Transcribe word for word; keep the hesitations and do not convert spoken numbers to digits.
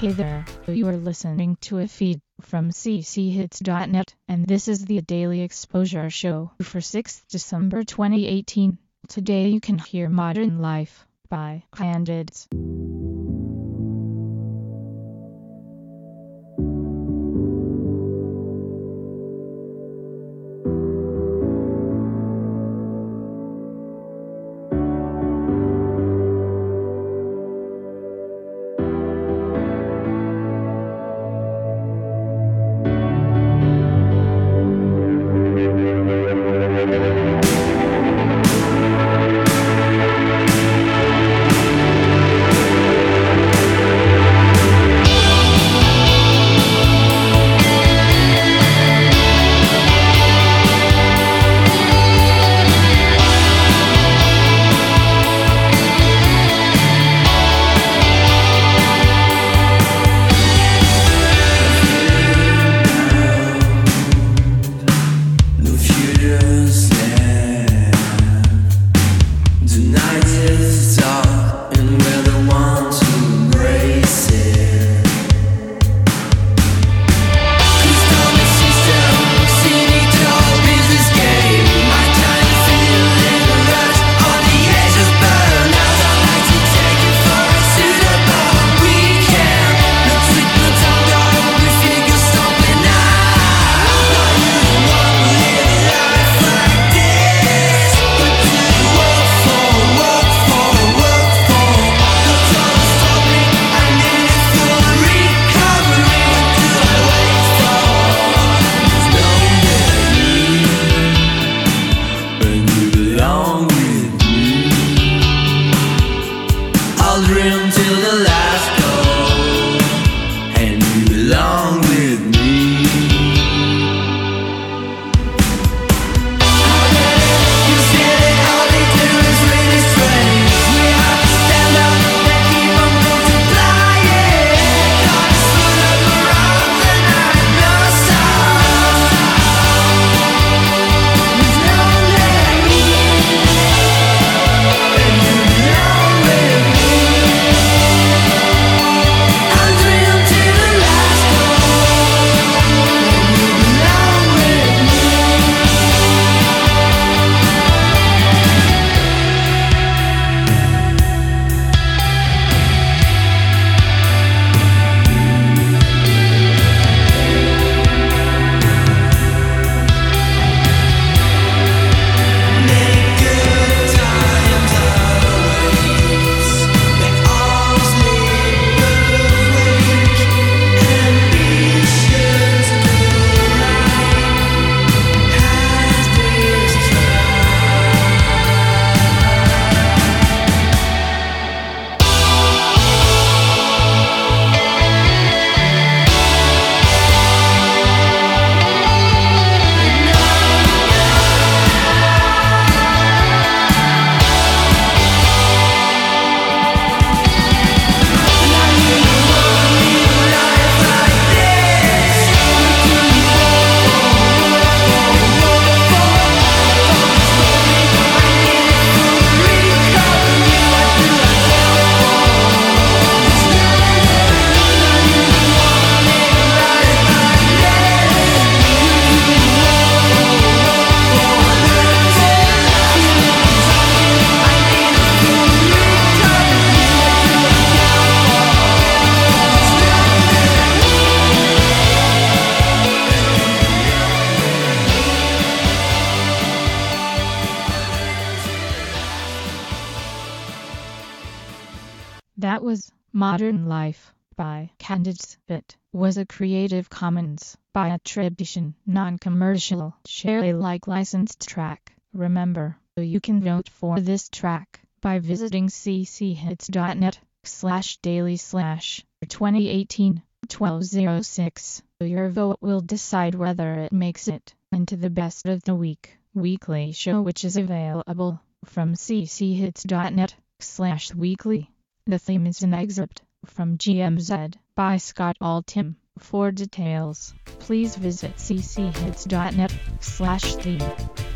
Hey there, you are listening to a feed from c c hits dot net, and this is the Daily Exposure Show for sixth December twenty eighteen. Today you can hear Modern Life by Candids. I'll dream till the last go, and you belong with me. You said it, all they do is really strange. We have to stand up and keep on multiplying. Gotta slow up around the night, no sound. There's no name, and you belong with me. That was Modern Life by Candids. It was a Creative Commons by attribution, non-commercial, share Alike licensed track. Remember, you can vote for this track by visiting c c hits dot net slash daily slash twenty eighteen twelve oh six. Your vote will decide whether it makes it into the Best of the Week weekly show, which is available from c c hits dot net slash weekly. The theme is an excerpt from G M Z by Scott Altham. For details, please visit c c hits dot net slash theme.